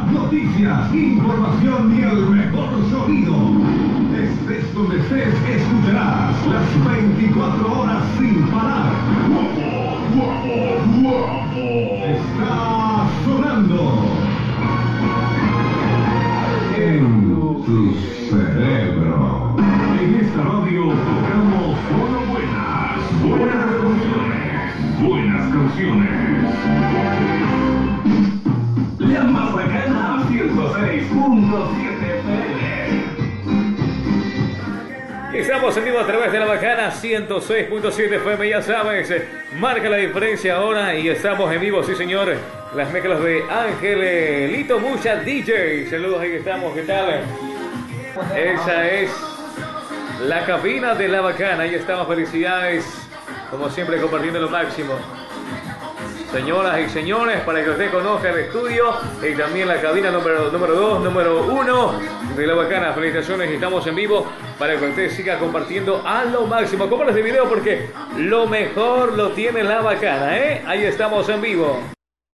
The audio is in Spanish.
noticias, información y el mejor sonido. Estés donde estés, escucharás las 24 horas sin parar. Está sonando en tu cerebro. En esta radio tocamos solo buenas canciones, buenas canciones. La más bacana 106.7 FM. Estamos en vivo a través de la bacana 106.7 FM, ya sabes, marca la diferencia ahora y estamos en vivo, sí señor. Las mezclas de Angelito Mucha DJ. Saludos, ahí estamos, ¿qué tal? Esa es la cabina de la bacana, ahí estamos, felicidades, como siempre compartiendo lo máximo. Señoras y señores, para que usted conozca el estudio y también la cabina número 2, número 1 de la bacana. Felicitaciones, estamos en vivo para que usted siga compartiendo a lo máximo. Comparte este video porque lo mejor lo tiene la bacana, ¿eh? Ahí estamos en vivo.